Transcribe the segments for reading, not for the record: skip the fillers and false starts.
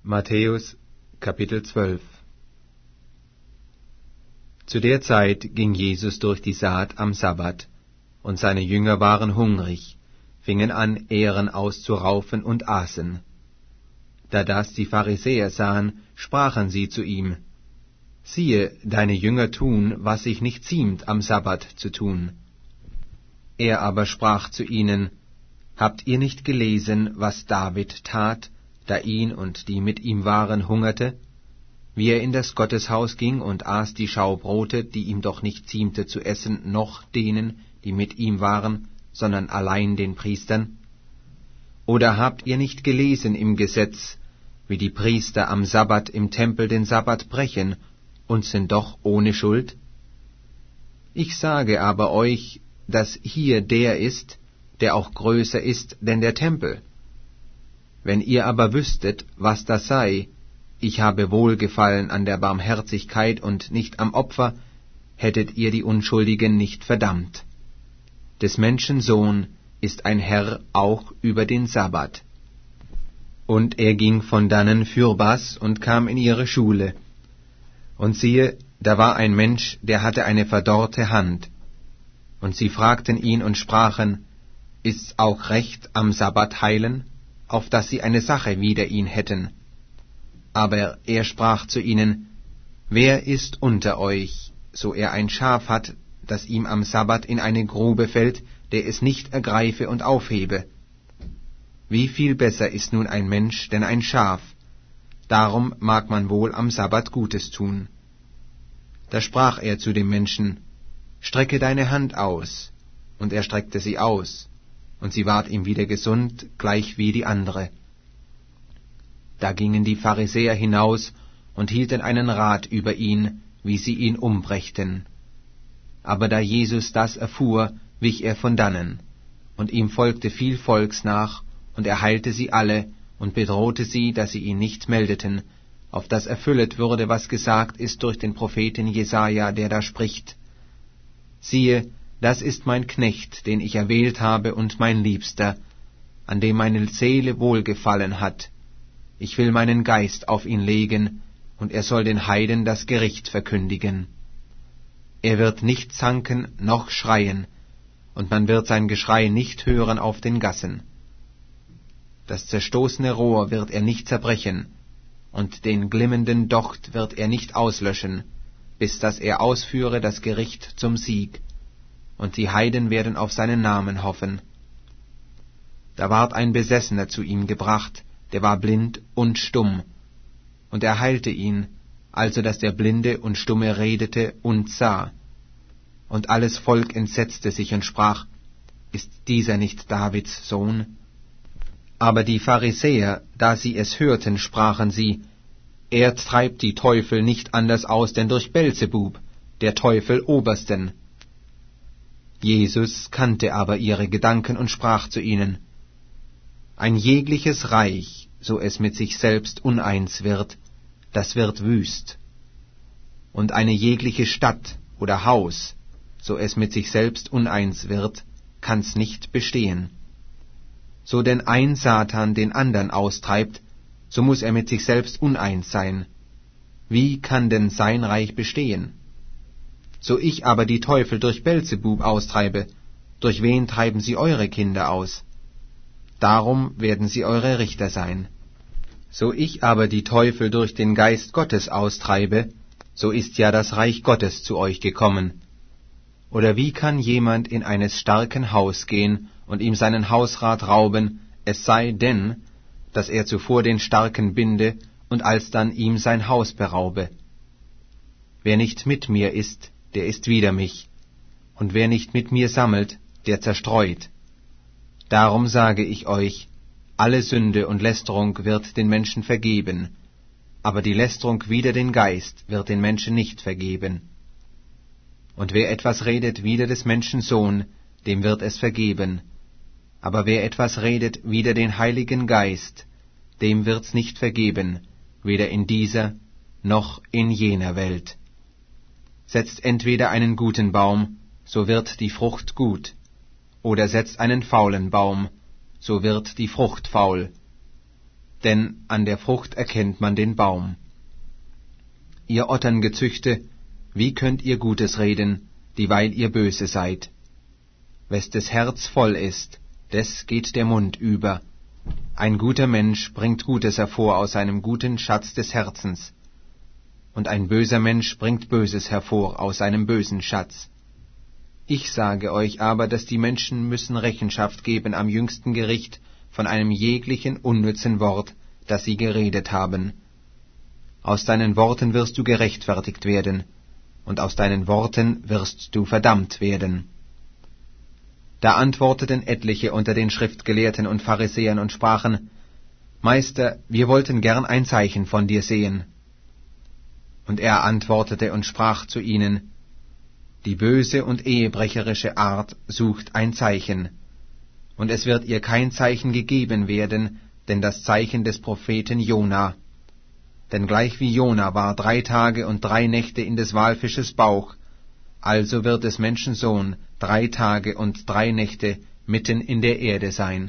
Matthäus, Kapitel 12. Zu der Zeit ging Jesus durch die Saat am Sabbat, und seine Jünger waren hungrig, fingen an, Ähren auszuraufen und aßen. Da das die Pharisäer sahen, sprachen sie zu ihm: Siehe, deine Jünger tun, was sich nicht ziemt, am Sabbat zu tun. Er aber sprach zu ihnen: Habt ihr nicht gelesen, was David tat, da ihn und die mit ihm waren hungerte, wie er in das Gotteshaus ging und aß die Schaubrote, die ihm doch nicht ziemte zu essen, noch denen, die mit ihm waren, sondern allein den Priestern? Oder habt ihr nicht gelesen im Gesetz, wie die Priester am Sabbat im Tempel den Sabbat brechen und sind doch ohne Schuld? Ich sage aber euch, dass hier der ist, der auch größer ist denn der Tempel. Wenn ihr aber wüsstet, was das sei, ich habe Wohlgefallen an der Barmherzigkeit und nicht am Opfer, hättet ihr die Unschuldigen nicht verdammt. Des Menschen Sohn ist ein Herr auch über den Sabbat. Und er ging von dannen fürbas und kam in ihre Schule. Und siehe, da war ein Mensch, der hatte eine verdorrte Hand. Und sie fragten ihn und sprachen: Ist's auch recht, am Sabbat heilen, auf dass sie eine Sache wider ihn hätten? Aber er sprach zu ihnen: Wer ist unter euch, so er ein Schaf hat, das ihm am Sabbat in eine Grube fällt, der es nicht ergreife und aufhebe? Wie viel besser ist nun ein Mensch denn ein Schaf? Darum mag man wohl am Sabbat Gutes tun. Da sprach er zu dem Menschen: Strecke deine Hand aus. Und er streckte sie aus, und sie ward ihm wieder gesund, gleich wie die andere. Da gingen die Pharisäer hinaus und hielten einen Rat über ihn, wie sie ihn umbrächten. Aber da Jesus das erfuhr, wich er von dannen, und ihm folgte viel Volks nach, und er heilte sie alle und bedrohte sie, dass sie ihn nicht meldeten, auf dass erfüllet würde, was gesagt ist durch den Propheten Jesaja, der da spricht: Siehe, das ist mein Knecht, den ich erwählt habe, und mein Liebster, an dem meine Seele wohlgefallen hat. Ich will meinen Geist auf ihn legen, und er soll den Heiden das Gericht verkündigen. Er wird nicht zanken noch schreien, und man wird sein Geschrei nicht hören auf den Gassen. Das zerstoßene Rohr wird er nicht zerbrechen, und den glimmenden Docht wird er nicht auslöschen, bis dass er ausführe das Gericht zum Sieg, und die Heiden werden auf seinen Namen hoffen. Da ward ein Besessener zu ihm gebracht, der war blind und stumm, und er heilte ihn, also dass der Blinde und Stumme redete und sah. Und alles Volk entsetzte sich und sprach: Ist dieser nicht Davids Sohn? Aber die Pharisäer, da sie es hörten, sprachen sie: Er treibt die Teufel nicht anders aus denn durch Belzebub, der Teufel Obersten. Jesus kannte aber ihre Gedanken und sprach zu ihnen: Ein jegliches Reich, so es mit sich selbst uneins wird, das wird wüst. Und eine jegliche Stadt oder Haus, so es mit sich selbst uneins wird, kann's nicht bestehen. So denn ein Satan den andern austreibt, so muß er mit sich selbst uneins sein. Wie kann denn sein Reich bestehen? So ich aber die Teufel durch Belzebub austreibe, durch wen treiben sie eure Kinder aus? Darum werden sie eure Richter sein. So ich aber die Teufel durch den Geist Gottes austreibe, so ist ja das Reich Gottes zu euch gekommen. Oder wie kann jemand in eines starken Haus gehen und ihm seinen Hausrat rauben, es sei denn, dass er zuvor den Starken binde und alsdann ihm sein Haus beraube? Wer nicht mit mir ist, der ist wider mich, und wer nicht mit mir sammelt, der zerstreut. Darum sage ich euch, alle Sünde und Lästerung wird den Menschen vergeben, aber die Lästerung wider den Geist wird den Menschen nicht vergeben. Und wer etwas redet wider des Menschen Sohn, dem wird es vergeben. Aber wer etwas redet wider den Heiligen Geist, dem wird's nicht vergeben, weder in dieser noch in jener Welt. Setzt entweder einen guten Baum, so wird die Frucht gut, oder setzt einen faulen Baum, so wird die Frucht faul. denn an der Frucht erkennt man den Baum. Ihr Otterngezüchte, wie könnt ihr Gutes reden, dieweil ihr böse seid? Wes des Herz voll ist, des geht der Mund über. Ein guter Mensch bringt Gutes hervor aus seinem guten Schatz des Herzens, und ein böser Mensch bringt Böses hervor aus seinem bösen Schatz. Ich sage euch aber, dass die Menschen müssen Rechenschaft geben am jüngsten Gericht von einem jeglichen unnützen Wort, das sie geredet haben. Aus deinen Worten wirst du gerechtfertigt werden, und aus deinen Worten wirst du verdammt werden. Da antworteten etliche unter den Schriftgelehrten und Pharisäern und sprachen, Meister, wir wollten gern ein Zeichen von dir sehen. Und er antwortete und sprach zu ihnen, Die böse und ehebrecherische Art sucht ein Zeichen, und es wird ihr kein Zeichen gegeben werden, denn das Zeichen des Propheten Jona. Denn gleich wie Jona war 3 Tage und 3 Nächte in des Walfisches Bauch, also wird des Menschen Sohn 3 Tage und 3 Nächte mitten in der Erde sein.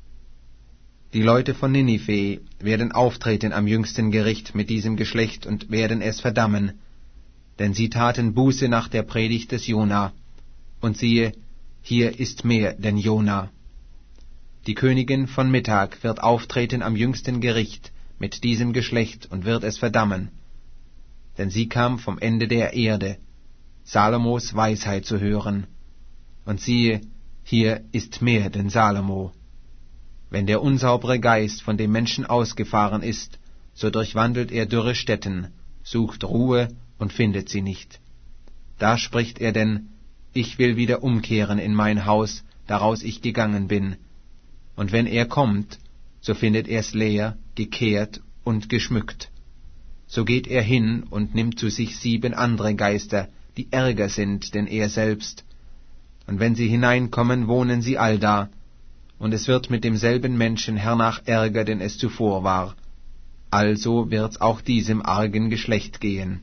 Die Leute von Ninive werden auftreten am jüngsten Gericht mit diesem Geschlecht und werden es verdammen, denn sie taten Buße nach der Predigt des Jona, und siehe, hier ist mehr denn Jona. Die Königin von Mittag wird auftreten am jüngsten Gericht mit diesem Geschlecht und wird es verdammen, denn sie kam vom Ende der Erde, Salomos Weisheit zu hören, und siehe, hier ist mehr denn Salomo. Wenn der unsaubere Geist von dem Menschen ausgefahren ist, so durchwandelt er dürre Stätten, sucht Ruhe und findet sie nicht. Da spricht er denn, ich will wieder umkehren in mein Haus, daraus ich gegangen bin. Und wenn er kommt, so findet er's leer, gekehrt und geschmückt. So geht er hin und nimmt zu sich 7 andere Geister, die ärger sind denn er selbst. Und wenn sie hineinkommen, wohnen sie allda, und es wird mit demselben Menschen hernach ärger, denn es zuvor war. Also wird's auch diesem argen Geschlecht gehen.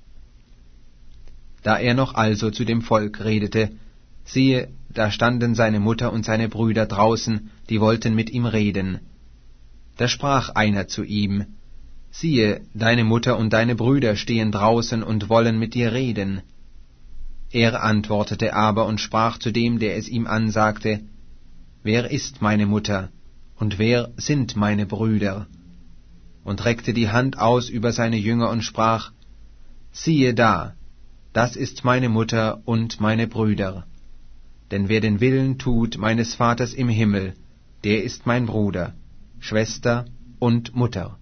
Da er noch also zu dem Volk redete, siehe, da standen seine Mutter und seine Brüder draußen, die wollten mit ihm reden. Da sprach einer zu ihm, siehe, deine Mutter und deine Brüder stehen draußen und wollen mit dir reden. Er antwortete aber und sprach zu dem, der es ihm ansagte, Wer ist meine Mutter, und wer sind meine Brüder? Und reckte die Hand aus über seine Jünger und sprach, Siehe da, das ist meine Mutter und meine Brüder. Denn wer den Willen tut meines Vaters im Himmel, der ist mein Bruder, Schwester und Mutter.